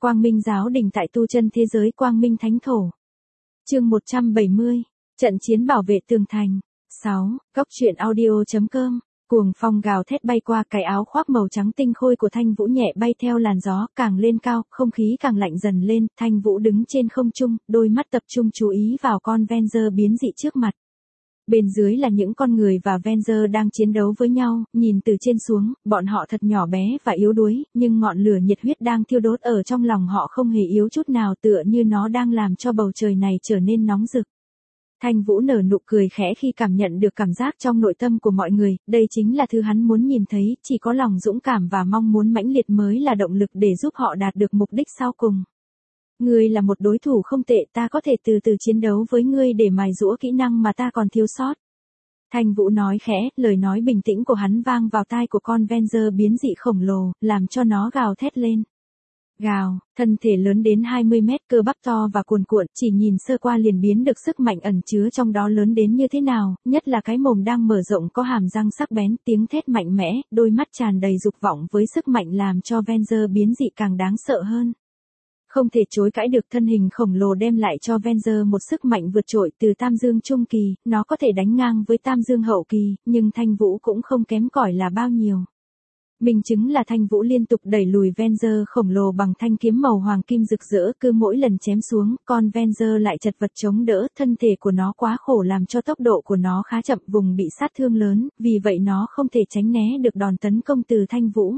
Quang Minh giáo đình tại tu chân thế giới Quang Minh Thánh Thổ. Chương 170. Trận chiến bảo vệ tường thành. 6. Góc truyện audio.com. Cuồng phong gào thét bay qua, cái áo khoác màu trắng tinh khôi của Thanh Vũ nhẹ bay theo làn gió, càng lên cao, không khí càng lạnh dần lên. Thanh Vũ đứng trên không trung, đôi mắt tập trung chú ý vào con Venger biến dị trước mặt. Bên dưới là những con người và Venger đang chiến đấu với nhau, nhìn từ trên xuống, bọn họ thật nhỏ bé và yếu đuối, nhưng ngọn lửa nhiệt huyết đang thiêu đốt ở trong lòng họ không hề yếu chút nào, tựa như nó đang làm cho bầu trời này trở nên nóng rực. Thanh Vũ nở nụ cười khẽ khi cảm nhận được cảm giác trong nội tâm của mọi người, đây chính là thứ hắn muốn nhìn thấy, chỉ có lòng dũng cảm và mong muốn mãnh liệt mới là động lực để giúp họ đạt được mục đích sau cùng. Ngươi là một đối thủ không tệ, ta có thể từ từ chiến đấu với ngươi để mài giũa kỹ năng mà ta còn thiếu sót. Thanh Vũ nói khẽ, lời nói bình tĩnh của hắn vang vào tai của con Venger biến dị khổng lồ, làm cho nó gào thét lên. Gào, thân thể lớn đến 20 mét, cơ bắp to và cuồn cuộn, chỉ nhìn sơ qua liền biến được sức mạnh ẩn chứa trong đó lớn đến như thế nào, nhất là cái mồm đang mở rộng có hàm răng sắc bén, tiếng thét mạnh mẽ, đôi mắt tràn đầy dục vọng với sức mạnh làm cho Venger biến dị càng đáng sợ hơn. Không thể chối cãi được, thân hình khổng lồ đem lại cho Venger một sức mạnh vượt trội từ Tam Dương Trung Kỳ, nó có thể đánh ngang với Tam Dương Hậu Kỳ, nhưng Thanh Vũ cũng không kém cỏi là bao nhiêu. Minh chứng là Thanh Vũ liên tục đẩy lùi Venger khổng lồ bằng thanh kiếm màu hoàng kim rực rỡ, cứ mỗi lần chém xuống, con Venger lại chật vật chống đỡ, thân thể của nó quá khổ làm cho tốc độ của nó khá chậm, vùng bị sát thương lớn, vì vậy nó không thể tránh né được đòn tấn công từ Thanh Vũ.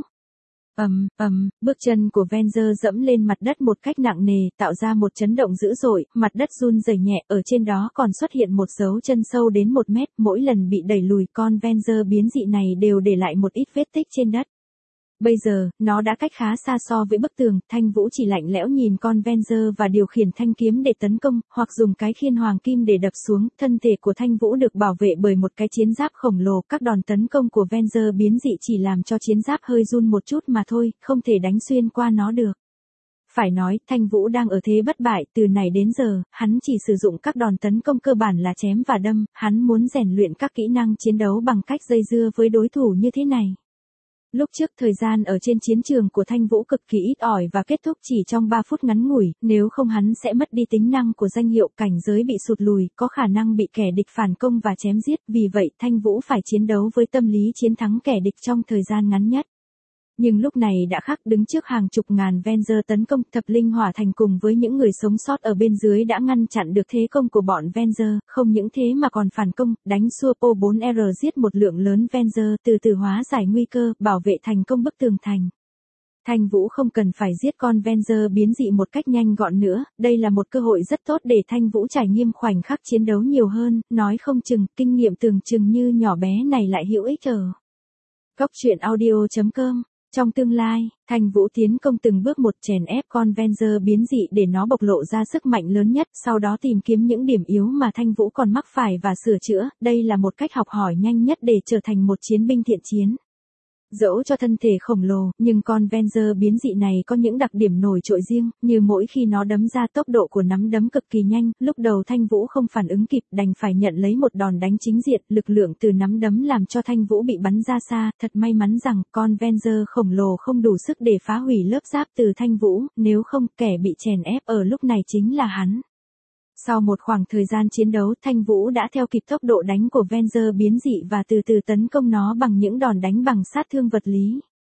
Bước chân của Venger dẫm lên mặt đất một cách nặng nề, tạo ra một chấn động dữ dội, mặt đất run rẩy nhẹ, ở trên đó còn xuất hiện một dấu chân sâu đến 1 mét, mỗi lần bị đẩy lùi con Venger biến dị này đều để lại một ít vết tích trên đất. Bây giờ, nó đã cách khá xa so với bức tường, Thanh Vũ chỉ lạnh lẽo nhìn con Venger và điều khiển thanh kiếm để tấn công, hoặc dùng cái khiên hoàng kim để đập xuống, thân thể của Thanh Vũ được bảo vệ bởi một cái chiến giáp khổng lồ, các đòn tấn công của Venger biến dị chỉ làm cho chiến giáp hơi run một chút mà thôi, không thể đánh xuyên qua nó được. Phải nói, Thanh Vũ đang ở thế bất bại, từ này đến giờ, hắn chỉ sử dụng các đòn tấn công cơ bản là chém và đâm, hắn muốn rèn luyện các kỹ năng chiến đấu bằng cách dây dưa với đối thủ như thế này. Lúc trước thời gian ở trên chiến trường của Thanh Vũ cực kỳ ít ỏi và kết thúc chỉ trong 3 phút ngắn ngủi, nếu không hắn sẽ mất đi tính năng của danh hiệu, cảnh giới bị sụt lùi, có khả năng bị kẻ địch phản công và chém giết, vì vậy Thanh Vũ phải chiến đấu với tâm lý chiến thắng kẻ địch trong thời gian ngắn nhất. Nhưng lúc này đã khác, đứng trước hàng chục ngàn Venger tấn công, Thập Linh Hỏa Thành cùng với những người sống sót ở bên dưới đã ngăn chặn được thế công của bọn Venger, không những thế mà còn phản công, đánh xua Po4R giết một lượng lớn Venger, từ từ hóa giải nguy cơ, bảo vệ thành công bức tường thành. Thanh Vũ không cần phải giết con Venger biến dị một cách nhanh gọn nữa, đây là một cơ hội rất tốt để Thanh Vũ trải nghiệm khoảnh khắc chiến đấu nhiều hơn, nói không chừng, kinh nghiệm tưởng chừng như nhỏ bé này lại hữu ích ở. Góc truyện audio.com. Trong tương lai, Thanh Vũ tiến công từng bước một, chèn ép con Venger biến dị để nó bộc lộ ra sức mạnh lớn nhất, sau đó tìm kiếm những điểm yếu mà Thanh Vũ còn mắc phải và sửa chữa, đây là một cách học hỏi nhanh nhất để trở thành một chiến binh thiện chiến. Dẫu cho thân thể khổng lồ, nhưng con Venger biến dị này có những đặc điểm nổi trội riêng, như mỗi khi nó đấm ra tốc độ của nắm đấm cực kỳ nhanh, lúc đầu Thanh Vũ không phản ứng kịp, đành phải nhận lấy một đòn đánh chính diện, lực lượng từ nắm đấm làm cho Thanh Vũ bị bắn ra xa, thật may mắn rằng con Venger khổng lồ không đủ sức để phá hủy lớp giáp từ Thanh Vũ, nếu không, kẻ bị chèn ép ở lúc này chính là hắn. Sau một khoảng thời gian chiến đấu, Thanh Vũ đã theo kịp tốc độ đánh của Venger biến dị và từ từ tấn công nó bằng những đòn đánh bằng sát thương vật lý.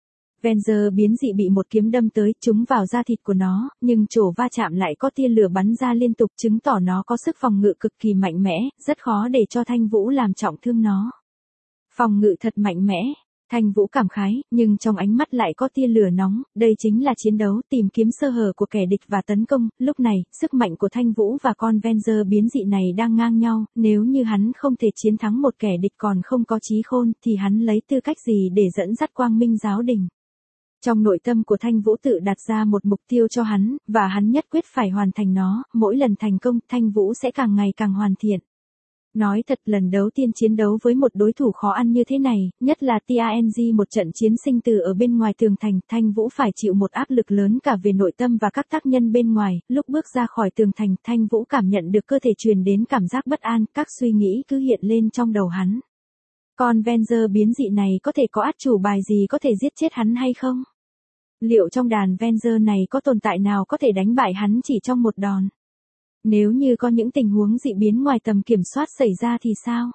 Venger biến dị bị một kiếm đâm tới, trúng vào da thịt của nó, nhưng chỗ va chạm lại có tia lửa bắn ra liên tục, chứng tỏ nó có sức phòng ngự cực kỳ mạnh mẽ, rất khó để cho Thanh Vũ làm trọng thương nó. Phòng ngự thật mạnh mẽ. Thanh Vũ cảm khái, nhưng trong ánh mắt lại có tia lửa nóng, đây chính là chiến đấu, tìm kiếm sơ hở của kẻ địch và tấn công, lúc này, sức mạnh của Thanh Vũ và con Venger biến dị này đang ngang nhau, nếu như hắn không thể chiến thắng một kẻ địch còn không có trí khôn, thì hắn lấy tư cách gì để dẫn dắt Quang Minh giáo đình. Trong nội tâm của Thanh Vũ tự đặt ra một mục tiêu cho hắn, và hắn nhất quyết phải hoàn thành nó, mỗi lần thành công, Thanh Vũ sẽ càng ngày càng hoàn thiện. Nói thật, lần đầu tiên chiến đấu với một đối thủ khó ăn như thế này, nhất là TANG, một trận chiến sinh tử ở bên ngoài tường thành, Thanh Vũ phải chịu một áp lực lớn cả về nội tâm và các tác nhân bên ngoài, lúc bước ra khỏi tường thành, Thanh Vũ cảm nhận được cơ thể truyền đến cảm giác bất an, các suy nghĩ cứ hiện lên trong đầu hắn. Con Venger biến dị này có thể có át chủ bài gì có thể giết chết hắn hay không? Liệu trong đàn Venger này có tồn tại nào có thể đánh bại hắn chỉ trong một đòn? Nếu như có những tình huống dị biến ngoài tầm kiểm soát xảy ra thì sao?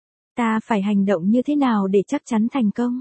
Ta phải hành động như thế nào để chắc chắn thành công?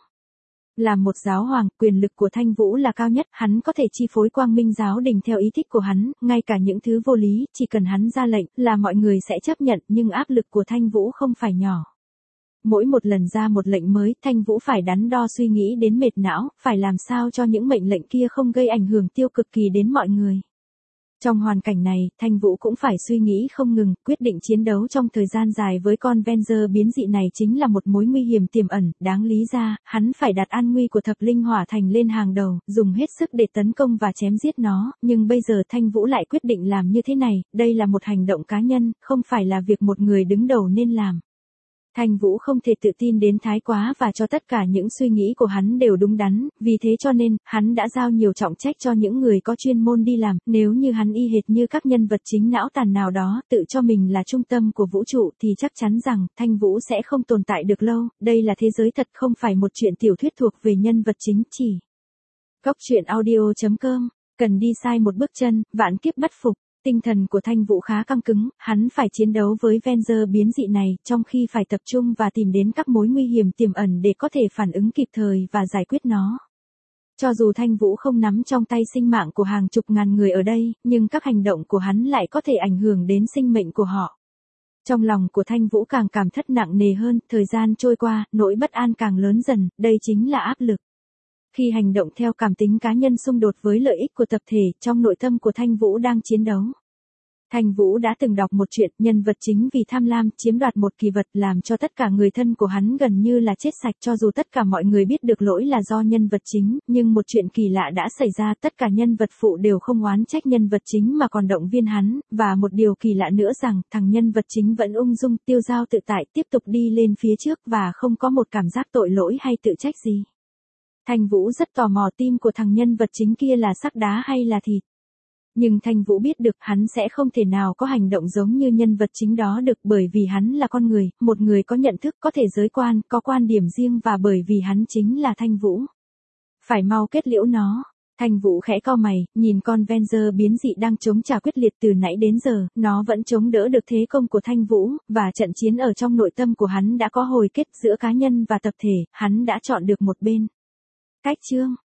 Là một giáo hoàng, quyền lực của Thanh Vũ là cao nhất, hắn có thể chi phối Quang Minh giáo đình theo ý thích của hắn, ngay cả những thứ vô lý, chỉ cần hắn ra lệnh là mọi người sẽ chấp nhận, nhưng áp lực của Thanh Vũ không phải nhỏ. Mỗi một lần ra một lệnh mới, Thanh Vũ phải đắn đo suy nghĩ đến mệt não, phải làm sao cho những mệnh lệnh kia không gây ảnh hưởng tiêu cực kỳ đến mọi người. Trong hoàn cảnh này, Thanh Vũ cũng phải suy nghĩ không ngừng, quyết định chiến đấu trong thời gian dài với con Venger biến dị này chính là một mối nguy hiểm tiềm ẩn, đáng lý ra, hắn phải đặt an nguy của thập linh hỏa thành lên hàng đầu, dùng hết sức để tấn công và chém giết nó, nhưng bây giờ Thanh Vũ lại quyết định làm như thế này, đây là một hành động cá nhân, không phải là việc một người đứng đầu nên làm. Thanh Vũ không thể tự tin đến thái quá và cho tất cả những suy nghĩ của hắn đều đúng đắn, vì thế cho nên, hắn đã giao nhiều trọng trách cho những người có chuyên môn đi làm, nếu như hắn y hệt như các nhân vật chính não tàn nào đó, tự cho mình là trung tâm của vũ trụ thì chắc chắn rằng, Thanh Vũ sẽ không tồn tại được lâu, đây là thế giới thật không phải một chuyện tiểu thuyết thuộc về nhân vật chính chỉ. Góc truyện audio.com, cần đi sai một bước chân, vạn kiếp bất phục. Tinh thần của Thanh Vũ khá căng cứng, hắn phải chiến đấu với Venger biến dị này, trong khi phải tập trung và tìm đến các mối nguy hiểm tiềm ẩn để có thể phản ứng kịp thời và giải quyết nó. Cho dù Thanh Vũ không nắm trong tay sinh mạng của hàng chục ngàn người ở đây, nhưng các hành động của hắn lại có thể ảnh hưởng đến sinh mệnh của họ. Trong lòng của Thanh Vũ càng cảm thất nặng nề hơn, thời gian trôi qua, nỗi bất an càng lớn dần, đây chính là áp lực. Khi hành động theo cảm tính cá nhân xung đột với lợi ích của tập thể, trong nội tâm của Thanh Vũ đang chiến đấu. Thanh Vũ đã từng đọc một chuyện, nhân vật chính vì tham lam chiếm đoạt một kỳ vật làm cho tất cả người thân của hắn gần như là chết sạch, cho dù tất cả mọi người biết được lỗi là do nhân vật chính, nhưng một chuyện kỳ lạ đã xảy ra, tất cả nhân vật phụ đều không oán trách nhân vật chính mà còn động viên hắn, và một điều kỳ lạ nữa rằng, thằng nhân vật chính vẫn ung dung, tiêu dao tự tại, tiếp tục đi lên phía trước và không có một cảm giác tội lỗi hay tự trách gì. Thanh Vũ rất tò mò tim của thằng nhân vật chính kia là sắt đá hay là thịt. Nhưng Thanh Vũ biết được hắn sẽ không thể nào có hành động giống như nhân vật chính đó được, bởi vì hắn là con người, một người có nhận thức, có thể giới quan, có quan điểm riêng, và bởi vì hắn chính là Thanh Vũ. Phải mau kết liễu nó. Thanh Vũ khẽ cau mày, nhìn con Venger biến dị đang chống trả quyết liệt từ nãy đến giờ, nó vẫn chống đỡ được thế công của Thanh Vũ, và trận chiến ở trong nội tâm của hắn đã có hồi kết giữa cá nhân và tập thể, hắn đã chọn được một bên. Cách chương